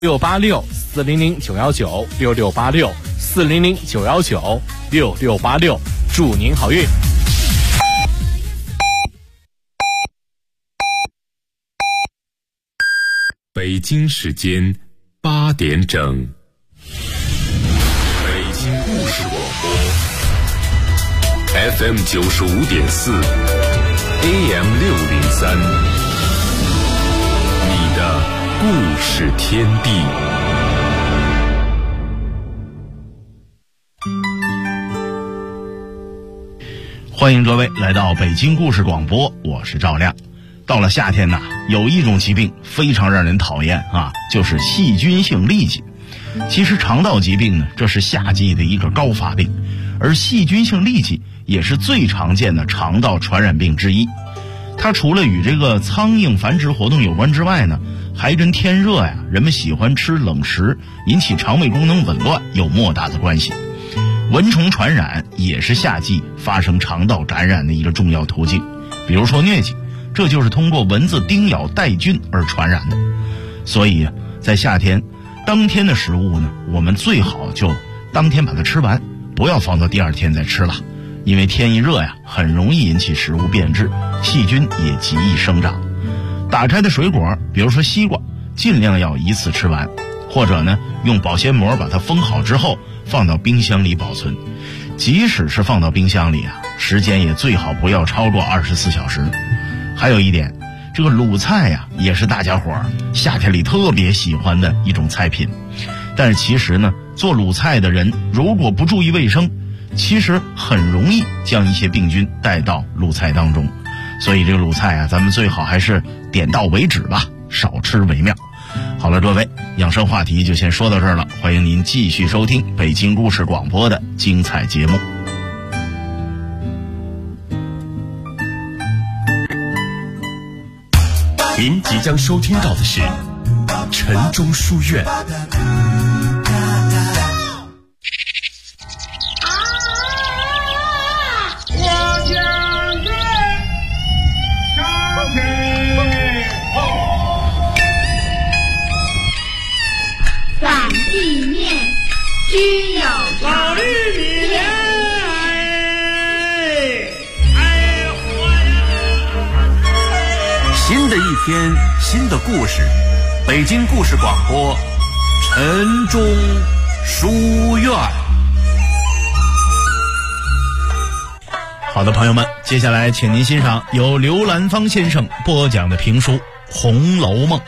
6686-400-919，6686-400-919，6686，祝您好运。 北京时间8点整，北京故事广播 FM 95.4 AM 603，你的故事天地。 欢迎各位来到北京故事广播，我是赵亮。到了夏天呐，有一种疾病非常让人讨厌啊，就是细菌性痢疾。其实肠道疾病呢，这是夏季的一个高发病，而细菌性痢疾也是最常见的肠道传染病之一。它除了与这个苍蝇繁殖活动有关之外呢，还跟天热呀，人们喜欢吃冷食，引起肠胃功能紊乱有莫大的关系。蚊虫传染也是夏季发生肠道感染的一个重要途径，比如说疟疾，这就是通过蚊子叮咬带菌而传染的。所以在夏天，当天的食物呢，我们最好就当天把它吃完，不要放到第二天再吃了，因为天一热呀，很容易引起食物变质，细菌也极易生长。打开的水果，比如说西瓜，尽量要一次吃完，或者呢，用保鲜膜把它封好之后放到冰箱里保存。即使是放到冰箱里啊，时间也最好不要超过24小时。还有一点，这个卤菜呀，也是大家伙儿夏天里特别喜欢的一种菜品。但是其实呢，做卤菜的人如果不注意卫生，其实很容易将一些病菌带到卤菜当中。所以这个卤菜啊，咱们最好还是点到为止吧，少吃为妙。好了，各位，养生话题就先说到这儿了，欢迎您继续收听北京故事广播的精彩节目。 您即将收听到的是晨钟书院。 新的一天，新的故事，北京故事广播，晨钟书院。 好的，朋友们，接下来请您欣赏由刘兰芳先生播讲的评书《红楼梦》。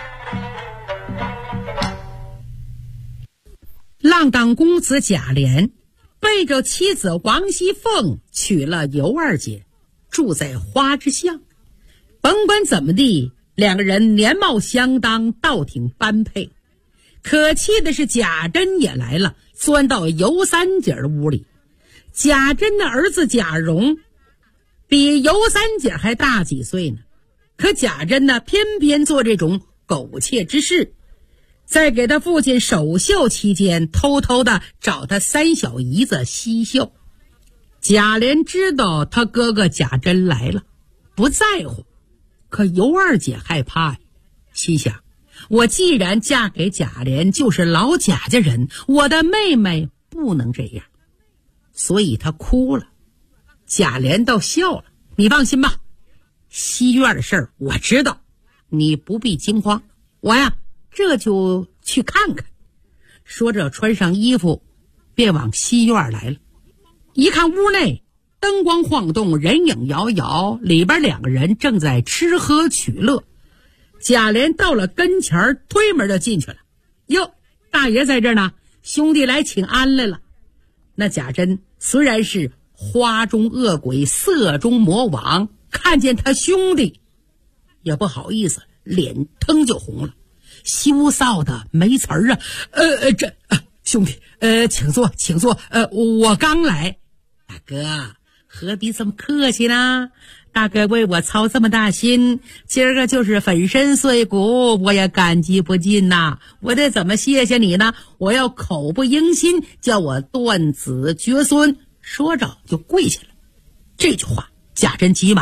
浪荡公子贾琏背着妻子王熙凤娶了尤二姐，住在花之巷。甭管怎么地，两个人年貌相当，倒挺般配。可气的是贾珍也来了，钻到尤三姐的屋里。贾珍的儿子贾蓉比尤三姐还大几岁呢，可贾珍呢，偏偏做这种苟且之事，在给他父亲守孝期间，偷偷的找他三小姨子嬉笑。贾琏知道他哥哥贾珍来了，不在乎，可尤二姐害怕呀，心想，我既然嫁给贾琏，就是老贾家人，我的妹妹不能这样，所以她哭了。贾琏倒笑了，你放心吧，西院的事儿我知道，你不必惊慌，我呀这就去看看。说着穿上衣服便往西院来了。一看屋内灯光晃动，人影摇摇，里边两个人正在吃喝取乐。贾琏到了跟前，推门就进去了。哟，大爷在这儿呢，兄弟来请安来了。那贾珍虽然是花中恶鬼，色中魔王，看见他兄弟也不好意思，脸腾就红了，羞臊的没词儿啊。兄弟，请坐，请坐。我刚来。大哥，何必这么客气呢？大哥为我操这么大心，今儿个就是粉身碎骨，我也感激不尽呐。我得怎么谢谢你呢？我要口不应心，叫我断子绝孙。说着就跪下了。这句话，贾珍急忙把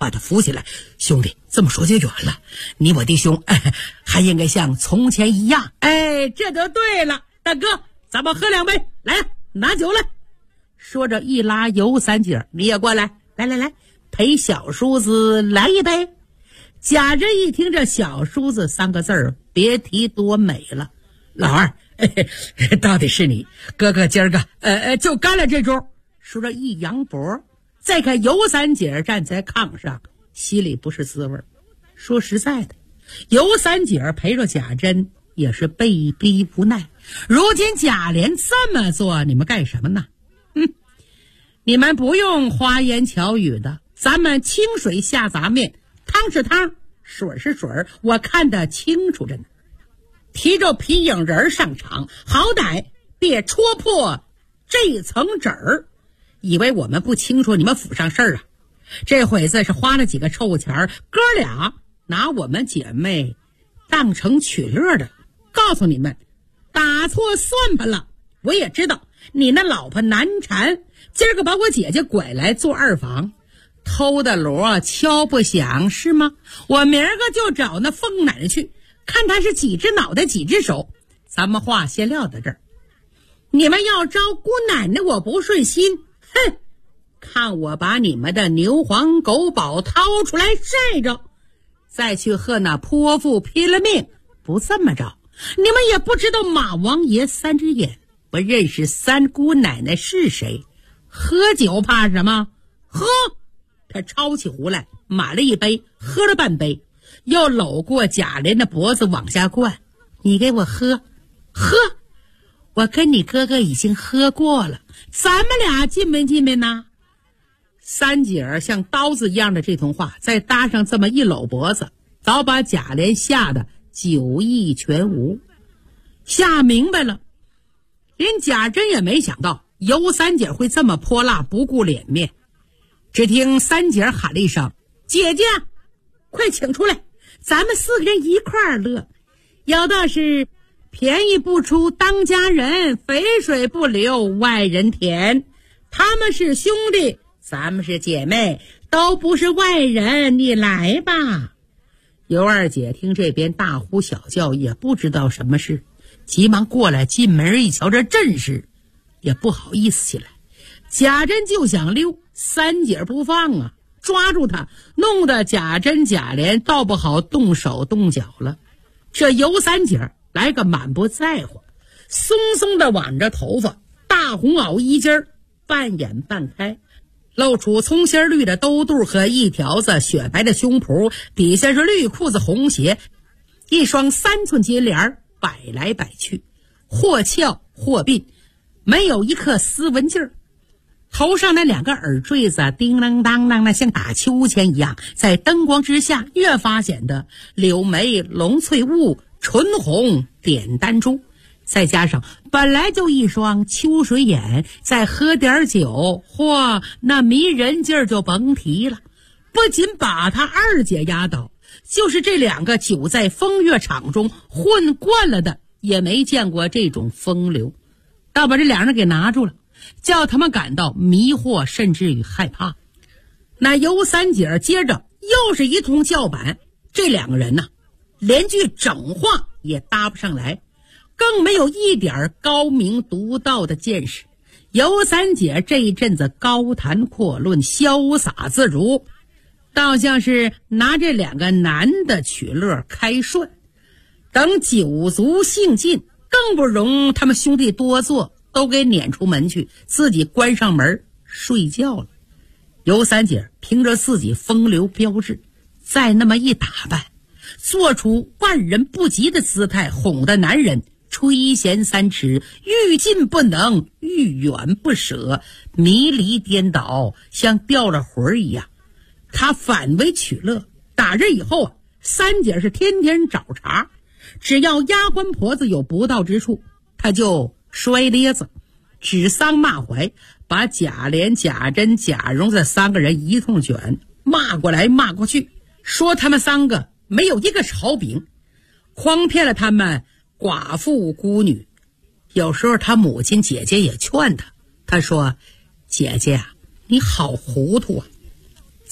把他扶起来。兄弟，这么说就远了，你我弟兄还应该像从前一样。这就对了，大哥，咱们喝2杯，来，拿酒来。说着一拉尤三姐，你也过来，来，陪小叔子来一杯。贾珍一听这小叔子3个字儿，别提多美了。老二，到底是你哥哥，今儿个就干了这桌。说着一扬脖，再看尤三姐站在炕上，心里不是滋味。说实在的，尤三姐陪着贾珍也是被逼无奈。如今贾琏这么做，你们干什么呢？你们不用花言巧语的，咱们清水下杂面，汤是汤，水是水，我看得清楚着呢。提着皮影人上场，好歹别戳破这层纸儿，以为我们不清楚你们府上事儿啊。这会子是花了几个臭钱，哥俩拿我们姐妹当成取乐的。告诉你们，打错算盘了。我也知道你那老婆难缠，今儿个把我姐姐拐来做二房，偷的锣敲不响是吗？我明儿个就找那凤奶奶去，看他是几只脑袋几只手。咱们话先撂到这儿，你们要招姑奶奶我不顺心，看我把你们的牛黄狗宝掏出来晒着，再去和那泼妇拼了命。不这么着，你们也不知道马王爷3只眼，不认识3姑奶奶是谁。喝酒怕什么？喝！他抄起壶来，满了一杯，喝了半杯，又搂过贾琏的脖子往下灌。你给我喝，喝！我跟你哥哥已经喝过了，咱们俩进没进没呢？三姐像刀子一样的这通话，再搭上这么一搂脖子，早把贾琏吓得酒意全无。吓明白了，连贾珍也没想到尤三姐会这么泼辣不顾脸面。只听三姐喊了一声：姐姐，快请出来，咱们4个人一块儿乐。有道是便宜不出当家人，肥水不流外人田。他们是兄弟，咱们是姐妹，都不是外人，你来吧。尤二姐听这边大呼小叫，也不知道什么事，急忙过来，进门一瞧这阵势，也不好意思起来。贾珍就想溜，三姐不放啊，抓住他，弄得贾珍贾琏倒不好动手动脚了。这尤三姐来个满不在乎，松松的挽着头发，大红袄衣襟半掩半开，露出葱心绿的兜肚和一条子雪白的胸脯，底下是绿裤子红鞋，一双3寸金莲摆来摆去，或翘或并，没有一刻斯文劲儿。头上那2个耳坠子叮啷当啷的像打秋千一样，在灯光之下越发显得柳眉龙翠雾，唇红点丹珠，再加上本来就一双秋水眼，再喝点酒，嚯，那迷人劲儿就甭提了。不仅把他二姐压倒，就是这2个久在风月场中混惯了的，也没见过这种风流，倒把这2人给拿住了，叫他们感到迷惑，甚至于害怕。那尤三姐接着又是一通叫板，这2个人呢，连句整话也搭不上来，更没有一点高明独到的见识。尤三姐这一阵子高谈阔论，潇洒自如，倒像是拿这2个男的取乐开涮。等酒足兴尽，更不容他们兄弟多坐，都给撵出门去，自己关上门睡觉了。尤三姐凭着自己风流标致，再那么一打扮，做出万人不及的姿态，哄得男人垂涎3尺，欲进不能，欲远不舍，迷离颠倒，像掉了魂一样。他反为取乐，打这以后啊，三姐是天天找茬，只要丫鬟婆子有不到之处，他就摔咧子，指桑骂槐，把贾琏、贾珍、贾蓉这3个人一通卷，骂过来骂过去，说他们3个没有一个炒饼，诓骗了他们寡妇孤女。有时候他母亲姐姐也劝他，他说：姐姐啊，你好糊涂啊，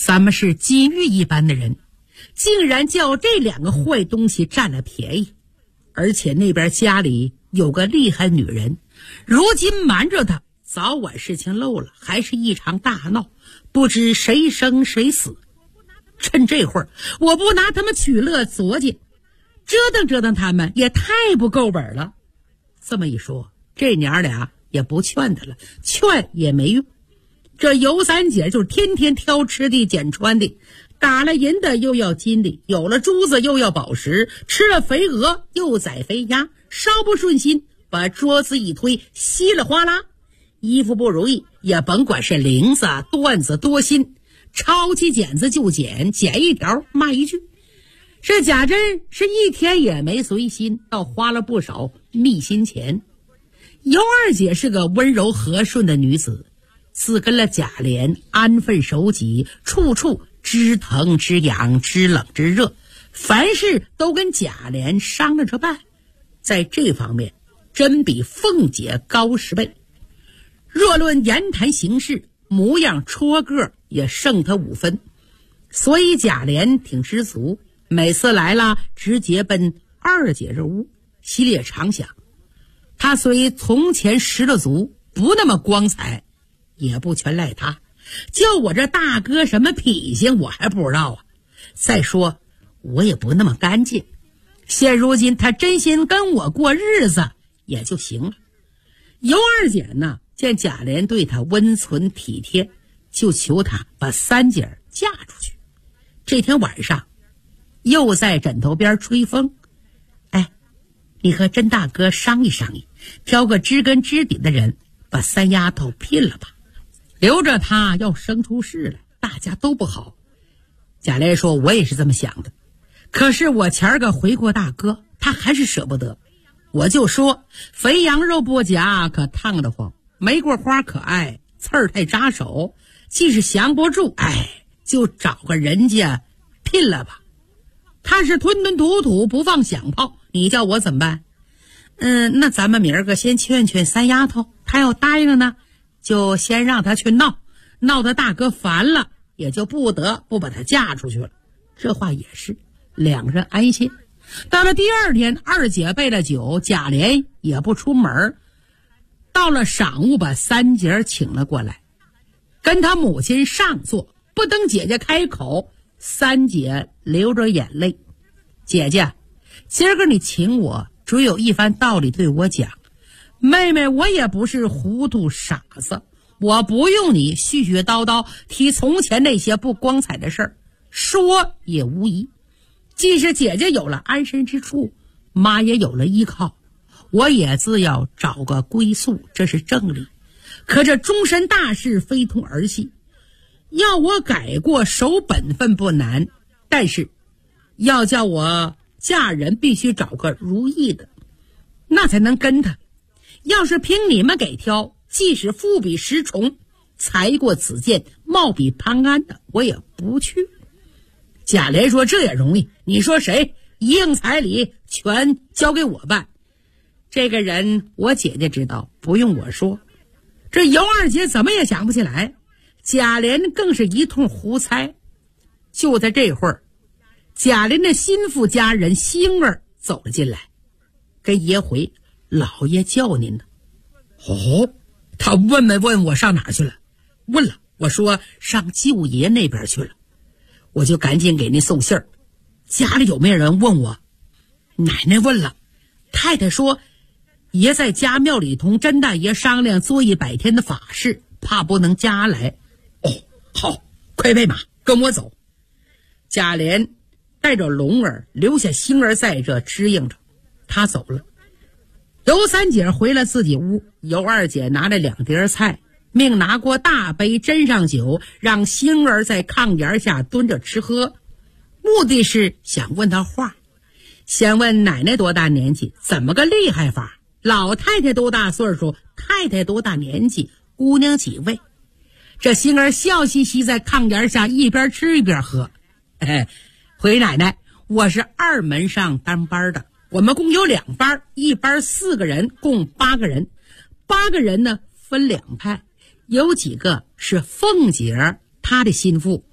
咱们是金玉一般的人，竟然叫这两个坏东西占了便宜，而且那边家里有个厉害女人，如今瞒着他，早晚事情漏了，还是一场大闹，不知谁生谁死。趁这会儿，我不拿他们取乐作践，折腾折腾他们也太不够本了。这么一说，这娘俩也不劝他了，劝也没用。这尤三姐就天天挑吃的捡穿的，打了银的又要金的，有了珠子又要宝石，吃了肥鹅又宰肥鸭，稍不顺心把桌子一推，稀里哗啦。衣服不如意也甭管是铃子缎子多新，抄起剪子就剪，剪一条骂一句。这贾珍是一天也没随心，倒花了不少密心钱。尤二姐是个温柔和顺的女子，自跟了贾琏安分守己，处处知疼知痒知冷知热，凡事都跟贾琏商量着办，在这方面真比凤姐高10倍。若论言谈行事，模样戳个也胜他5分，所以贾琏挺知足，每次来了直接奔二姐这屋，心里也常想，他虽从前识了足，不那么光彩，也不全赖他，就我这大哥什么脾性我还不知道啊。再说我也不那么干净，现如今他真心跟我过日子也就行了。尤二姐呢，见贾琏对他温存体贴，就求他把三姐嫁出去。这天晚上又在枕头边吹风，你和甄大哥商议商议，挑个知根知底的人把三丫头聘了吧，留着她要生出事来，大家都不好。贾琏说，我也是这么想的，可是我前儿个回过大哥，他还是舍不得。我就说肥羊肉不夹可烫得慌，玫瑰花可爱，刺儿太扎手，即使降不住，就找个人家聘了吧。他是吞吞吐吐不放响炮，你叫我怎么办？那咱们明儿个先劝劝三丫头，她要答应呢，就先让她去闹，闹得大哥烦了，也就不得不把她嫁出去了。这话也是，两人安心。到了第二天，二姐备了酒，贾琏也不出门，到了晌午把三姐请了过来，跟他母亲上座。不等姐姐开口，三姐流着眼泪，姐姐，今儿个你请我，只有一番道理对我讲。妹妹，我也不是糊涂傻子，我不用你絮絮叨叨提从前那些不光彩的事儿，说也无益。即使姐姐有了安身之处，妈也有了依靠，我也自要找个归宿，这是正理。可这终身大事非同儿戏，要我改过守本分不难，但是要叫我嫁人必须找个如意的，那才能跟他。要是凭你们给挑，即使富比石崇，才过子建，貌比潘安的，我也不去。贾琏说，这也容易，你说谁？一应彩礼全交给我办。这个人我姐姐知道，不用我说。这尤二姐怎么也想不起来，贾琏更是一通胡猜。就在这会儿，贾琏的心腹家人星儿走了进来，跟爷回，老爷叫您呢。他问没问我上哪儿去了？问了，我说上舅爷那边去了。我就赶紧给您送信儿。家里有没有人问我？奶奶问了，太太说爷在家庙里同甄大爷商量做100天的法事，怕不能家来。好，快备马跟我走。贾琏带着龙儿，留下星儿在这支应着，他走了。尤三姐回了自己屋，尤二姐拿了2碟菜，命拿过大杯斟上酒，让星儿在炕沿下蹲着吃喝，目的是想问他话，先问奶奶多大年纪，怎么个厉害法，老太太多大岁数，太太多大年纪，姑娘几位。这星儿笑嘻嘻在炕沿下一边吃一边喝。回奶奶，我是2门上当班的，我们共有2班，一班4个人，共8个人。8个人呢分2派，有几个是凤姐她的心腹，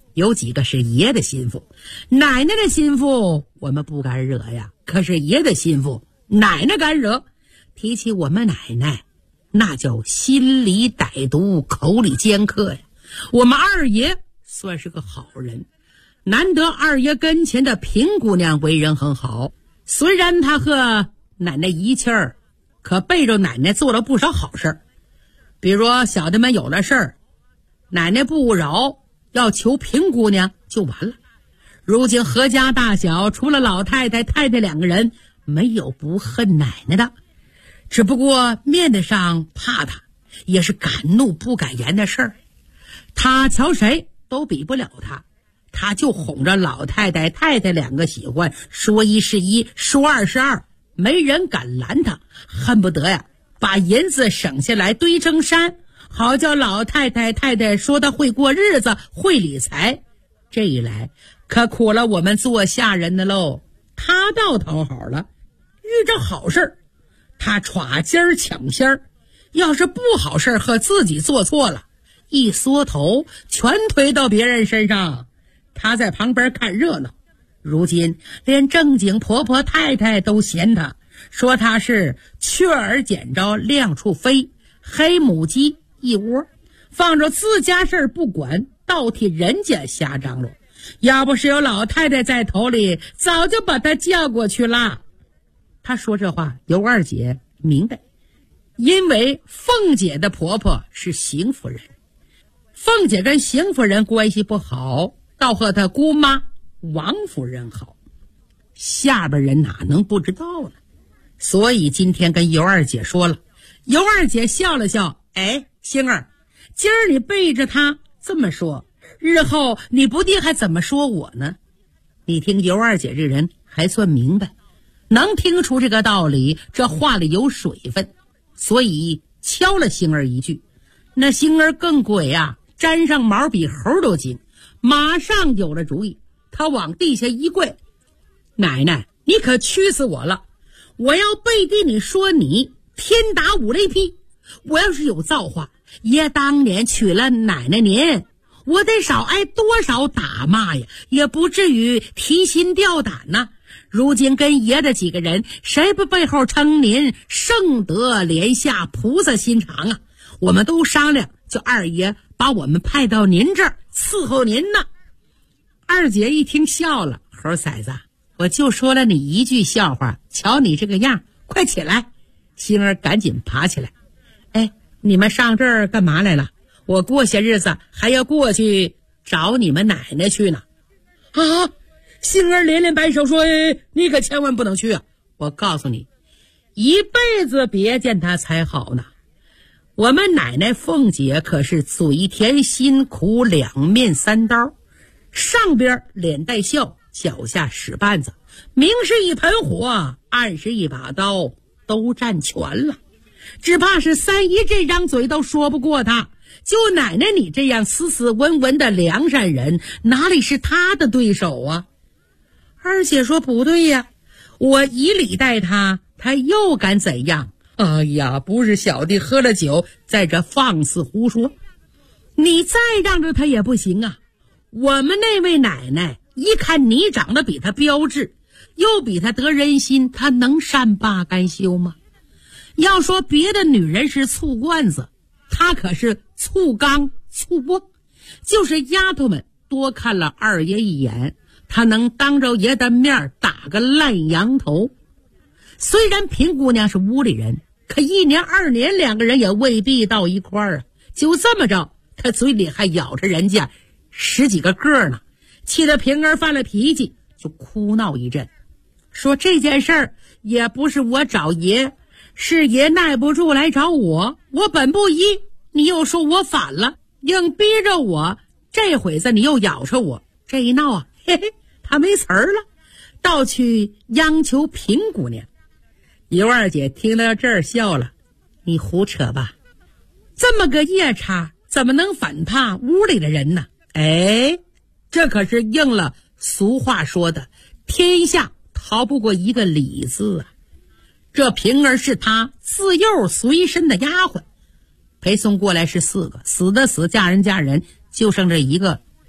有几个是爷的心腹，奶奶的心腹我们不敢惹呀，可是爷的心腹奶奶敢惹。提起我们奶奶，那叫心里歹毒，口里尖刻呀。我们二爷算是个好人，难得二爷跟前的平姑娘为人很好，虽然她和奶奶一气儿，可背着奶奶做了不少好事。比如小的们有了事儿，奶奶不饶，要求平姑娘就完了。如今阖家大小除了老太太太太两个人，没有不恨奶奶的，只不过面子上怕她，也是敢怒不敢言的事儿。她瞧谁都比不了她，她就哄着老太太太太两个喜欢，说一是一，说二是二，没人敢拦她，恨不得呀把银子省下来堆成山，好叫老太太太太说她会过日子，会理财。这一来可苦了我们做下人的喽。她倒讨好了，遇着好事她歘尖儿抢先儿，要是不好事和自己做错了，一缩头全推到别人身上，她在旁边看热闹。如今连正经婆婆太太都嫌她，说她是雀儿捡着亮处飞，黑母鸡一窝，放着自家事儿不管，倒替人家瞎张罗。要不是有老太太在头里，早就把她叫过去了。她说这话尤二姐明白，因为凤姐的婆婆是邢夫人，凤姐跟邢夫人关系不好，倒和她姑妈王夫人好，下边人哪能不知道呢？所以今天跟尤二姐说了，尤二姐笑了笑，哎，星儿，今儿你背着她这么说，日后你不定还怎么说我呢？你听尤二姐这人还算明白，能听出这个道理，这话里有水分，所以敲了星儿一句。那星儿更鬼啊，沾上毛比猴都精，马上有了主意。他往地下一跪，奶奶，你可屈死我了！我要背地里说你天打五雷劈，我要是有造化，爷当年娶了奶奶您，我得少挨多少打骂呀，也不至于提心吊胆呐。如今跟爷的几个人，谁不背后称您圣德莲下菩萨心肠啊？我们都商量，叫二爷把我们派到您这儿伺候您呢。二姐一听笑了，猴崽子，我就说了你一句笑话，瞧你这个样，快起来。星儿赶紧爬起来，哎，你们上这儿干嘛来了？我过些日子还要过去找你们奶奶去呢。啊！星儿连连摆手说，你可千万不能去啊！我告诉你，一辈子别见他才好呢。我们奶奶凤姐可是嘴甜心苦，两面三刀，上边脸带笑，脚下使绊子，明是一盆火，暗是一把刀，都占全了。只怕是三姨这张嘴都说不过他，就奶奶你这样斯斯文文的良善人，哪里是他的对手啊？二姐说不对呀，我以礼待他，他又敢怎样？哎呀，不是小弟喝了酒在这放肆胡说，你再让着他也不行啊。我们那位奶奶一看你长得比他标致，又比他得人心，他能善罢甘休吗？要说别的女人是醋罐子，她可是醋缸醋瓮，就是丫头们多看了二爷一眼，她能当着爷的面打个烂羊头。虽然平姑娘是屋里人，可一年二年两个人也未必到一块儿啊。就这么着，她嘴里还咬着人家十几个个呢，气得平儿犯了脾气，就哭闹一阵，说这件事儿也不是我找爷，是爷耐不住来找我，我本不依，你又说我反了，硬逼着我，这会子你又咬着我，这一闹啊，嘿嘿，他没词儿了，倒去央求平姑娘。尤二姐听到这儿笑了，你胡扯吧，这么个夜叉怎么能反怕屋里的人呢？哎，这可是应了俗话说的，天下逃不过一个理字啊。这平儿是他自幼随身的丫鬟，陪送过来是4个，死的死，嫁人嫁人，就剩这一个。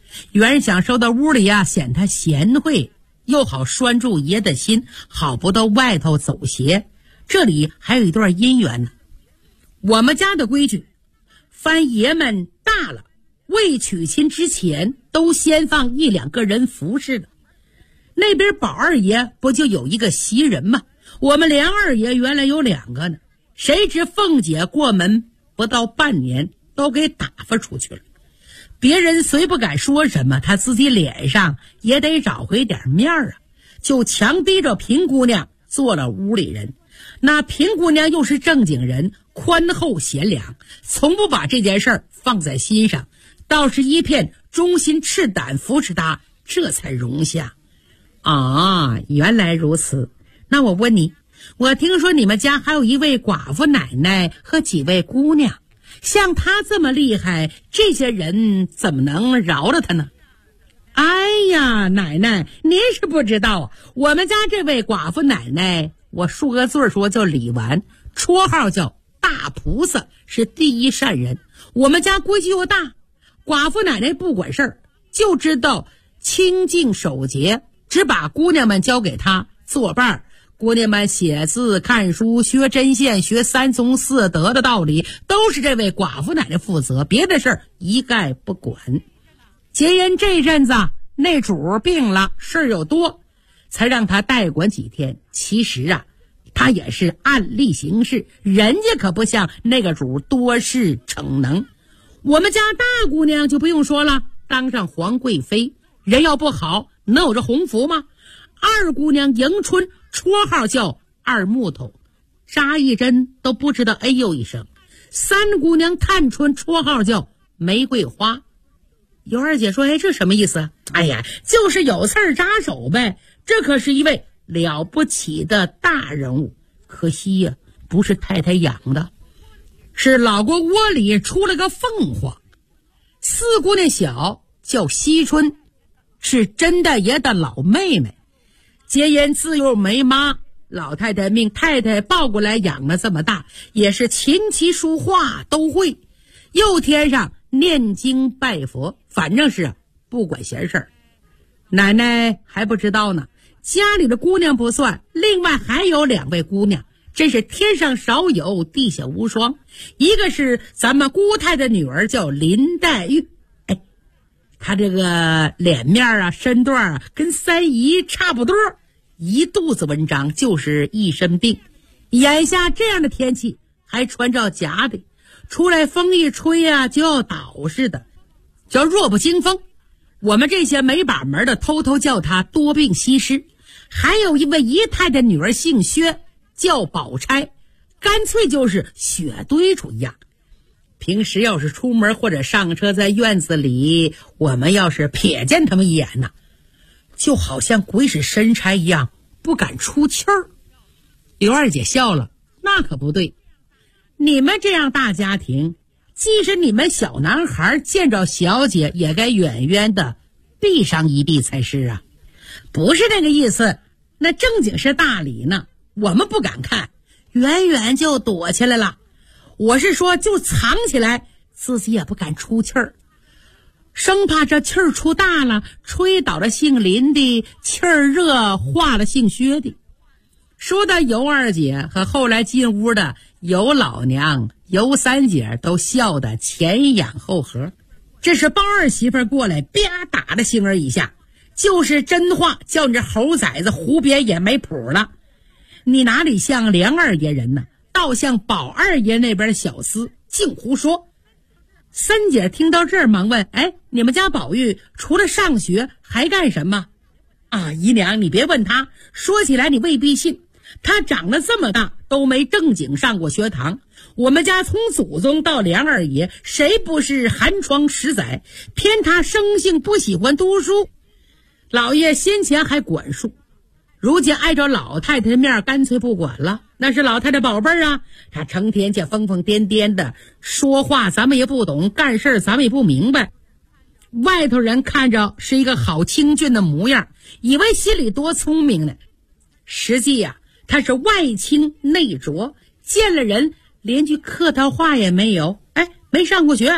原是想收到屋里呀，显他贤惠，又好拴住爷的心，好不到外头走邪。这里还有一段姻缘呢。我们家的规矩，凡爷们大了，未娶亲之前，都先放1、2个人服侍的。那边宝二爷不就有一个袭人吗？我们梁二爷原来有2个呢，谁知凤姐过门不到半年，都给打发出去了。别人虽不敢说什么，他自己脸上也得找回点面啊，就强逼着平姑娘做了屋里人。那平姑娘又是正经人，宽厚贤良，从不把这件事儿放在心上，倒是一片忠心赤胆扶持他，这才容下。啊，原来如此。那我问你，我听说你们家还有一位寡妇奶奶和几位姑娘，像她这么厉害，这些人怎么能饶了她呢？哎呀，奶奶，您是不知道，我们家这位寡妇奶奶，我恕个罪说叫李纨，绰号叫大菩萨，是第一善人。我们家规矩又大，寡妇奶奶不管事儿，就知道清净守节，只把姑娘们交给她作伴。姑娘们写字看书学针线学3从4德的道理，都是这位寡妇奶奶负责，别的事儿一概不管。结因这阵子那主病了，事儿又多，才让他代管几天。其实啊，他也是按例行事，人家可不像那个主多事逞能。我们家大姑娘就不用说了，当上皇贵妃，人要不好能有这鸿福吗？二姑娘迎春，绰号叫二木头，扎一针都不知道哎呦一声。三姑娘探春，绰号叫玫瑰花。尤二姐说，哎，这什么意思啊？哎呀，就是有刺儿扎手呗。这可是一位了不起的大人物，可惜呀，不是太太养的，是老国窝里出了个凤凰。四姑娘小叫惜春，是甄大爷的老妹妹。结因自幼没妈，老太太命太太抱过来养了这么大，也是琴棋书画都会，又添上念经拜佛，反正是不管闲事儿。奶奶还不知道呢，家里的姑娘不算，另外还有2位姑娘，真是天上少有地下无双。一个是咱们姑太太女儿叫林黛玉，哎，她这个脸面啊身段啊跟三姨差不多，一肚子文章就是一身病。眼下这样的天气还穿着夹的，出来风一吹啊就要倒似的，叫弱不禁风。我们这些没把门的偷偷叫他多病西施。还有一位姨太太女儿姓薛，叫宝钗，干脆就是血堆出一样。平时要是出门或者上车在院子里，我们要是瞥见他们一眼呢，就好像鬼使神差一样，不敢出气儿。刘二姐笑了，那可不对，你们这样大家庭，即使你们小男孩见着小姐，也该远远的避上一避才是啊。不是那个意思，那正经是大礼呢，我们不敢看，远远就躲起来了。我是说就藏起来，自己也不敢出气儿，生怕这气儿出大了，吹倒了姓林的，气儿热化了姓薛的。说到尤二姐和后来进屋的尤老娘、尤三姐都笑得前仰后合。这是包二媳妇过来啪打了星儿一下，就是真话，叫你这猴崽子胡编也没谱了。你哪里像梁二爷人呢，倒像宝二爷那边小厮，净胡说。三姐听到这儿忙问，哎，你们家宝玉除了上学还干什么啊？姨娘你别问他，说起来你未必信，他长得这么大都没正经上过学堂。我们家从祖宗到梁二爷，谁不是寒窗10载，偏他生性不喜欢读书。老爷先前还管束，如今挨着老太太的面，干脆不管了。那是老太太宝贝儿啊，她成天就疯疯癫癫的说话，咱们也不懂，干事咱们也不明白。外头人看着是一个好清俊的模样，以为心里多聪明呢，实际呀，他是外清内浊，见了人连句客套话也没有。哎，没上过学，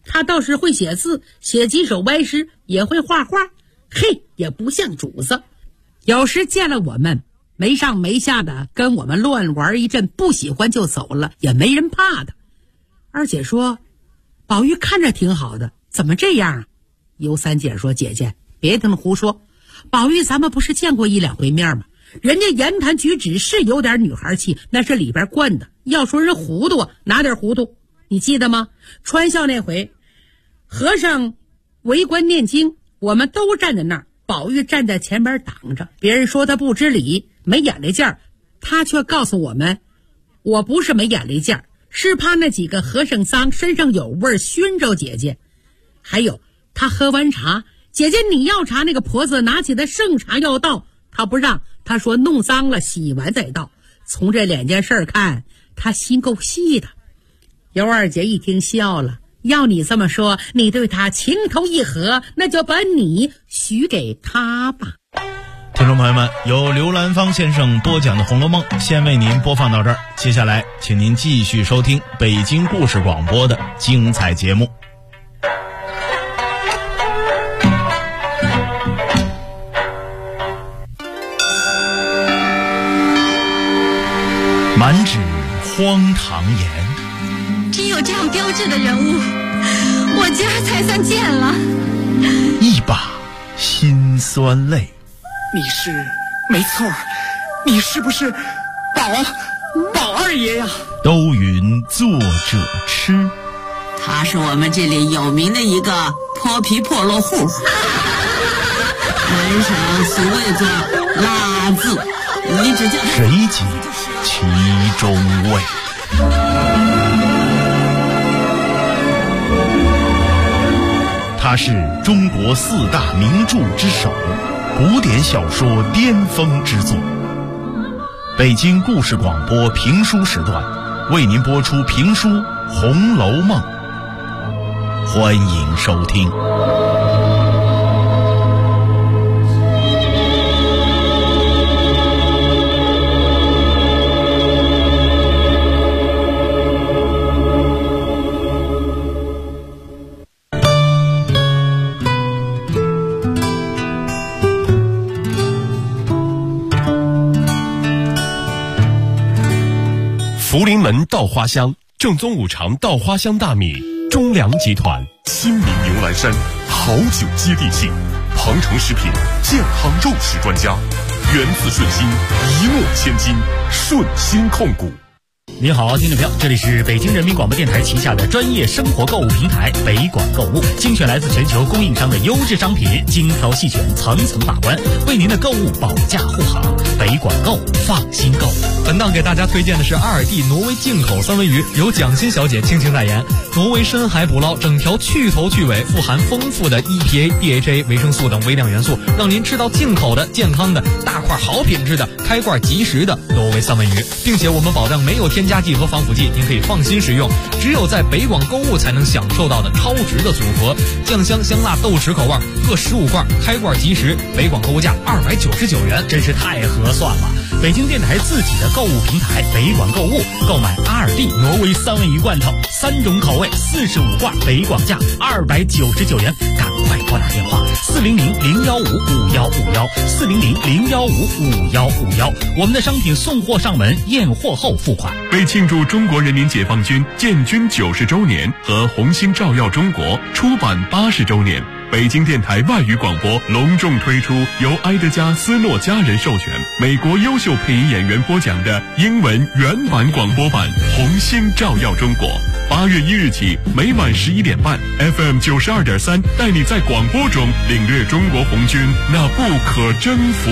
他倒是会写字，写几首歪诗，也会画画，嘿，也不像主子。有时见了我们没上没下的跟我们乱玩一阵，不喜欢就走了，也没人怕他。二姐说宝玉看着挺好的，怎么这样啊？尤三姐说姐姐别听他胡说，宝玉咱们不是见过一两回面吗？人家言谈举止是有点女孩气，那是里边惯的。要说人糊涂啊，哪点糊涂？你记得吗？川校那回和尚围观念经，我们都站在那儿，宝玉站在前边挡着，别人说他不知礼没眼力劲儿，他却告诉我们我不是没眼力劲儿，是怕那几个和尚桑身上有味儿熏着姐姐。还有他喝完茶，姐姐你要茶，那个婆子拿起的剩茶要倒，他不让，他说弄脏了洗完再倒。从这两件事看，他心够细的。尤二姐一听笑了，要你这么说，你对他情投意合，那就把你许给他吧。 听众朋友们，由刘兰芳先生播讲的《红楼梦》先为您播放到这儿，接下来请您继续收听北京故事广播的精彩节目。满纸荒唐言， 只有这样标致的人物，我家才算见了。 一把辛酸泪。 你是，没错，你是不是宝二爷呀？ 都云作者痴， 他是我们这里有名的一个泼皮破落户，门上俗谓作拉字，你只叫谁解其中味？他是中国4大名著之首，古典小说巅峰之作。北京故事广播评书时段为您播出评书《红楼梦》，欢迎收听。 福临门稻花香，正宗五常稻花香大米，中粮集团。新民牛栏山，好酒接地气。鹏城食品健康肉食专家，源自顺心，一诺千金，顺心控股。 您好，听众朋友，这里是北京人民广播电台旗下的专业生活购物平台北广购物，精选来自全球供应商的优质商品，精挑细选，层层把关，为您的购物保价护航。北广购，放心购。 本档给大家推荐的是阿尔蒂挪威进口三文鱼，由蒋欣小姐倾情代言。挪威深海捕捞，整条去头去尾，富含丰富的 EPA、DHA、维生素等微量元素，让您吃到进口的、健康的、大块好品质的、开罐即食的挪威三文鱼，并且我们保障没有添加剂和防腐剂，您可以放心食用。只有在北广购物才能享受到的超值的组合，酱香香辣豆豉口味各15罐，开罐即食，北广购物价299元， 真是太合算了。北京电台自己的购物平台北广购物，购买阿尔蒂挪威三文鱼罐头，3种口味，45罐，北广价299元，赶快拨打电话400-015-5151，400-015-5151，我们的商品送货上门，验货后付款。 为庆祝中国人民解放军建军90周年和红星照耀中国出版80周年，北京电台外语广播隆重推出由埃德加·斯诺家人授权、美国优秀配音演员播讲的英文原版广播版《红星照耀中国》。8月1日起，每晚11点半 ，FM 92.3，带你在广播中领略中国红军那不可征服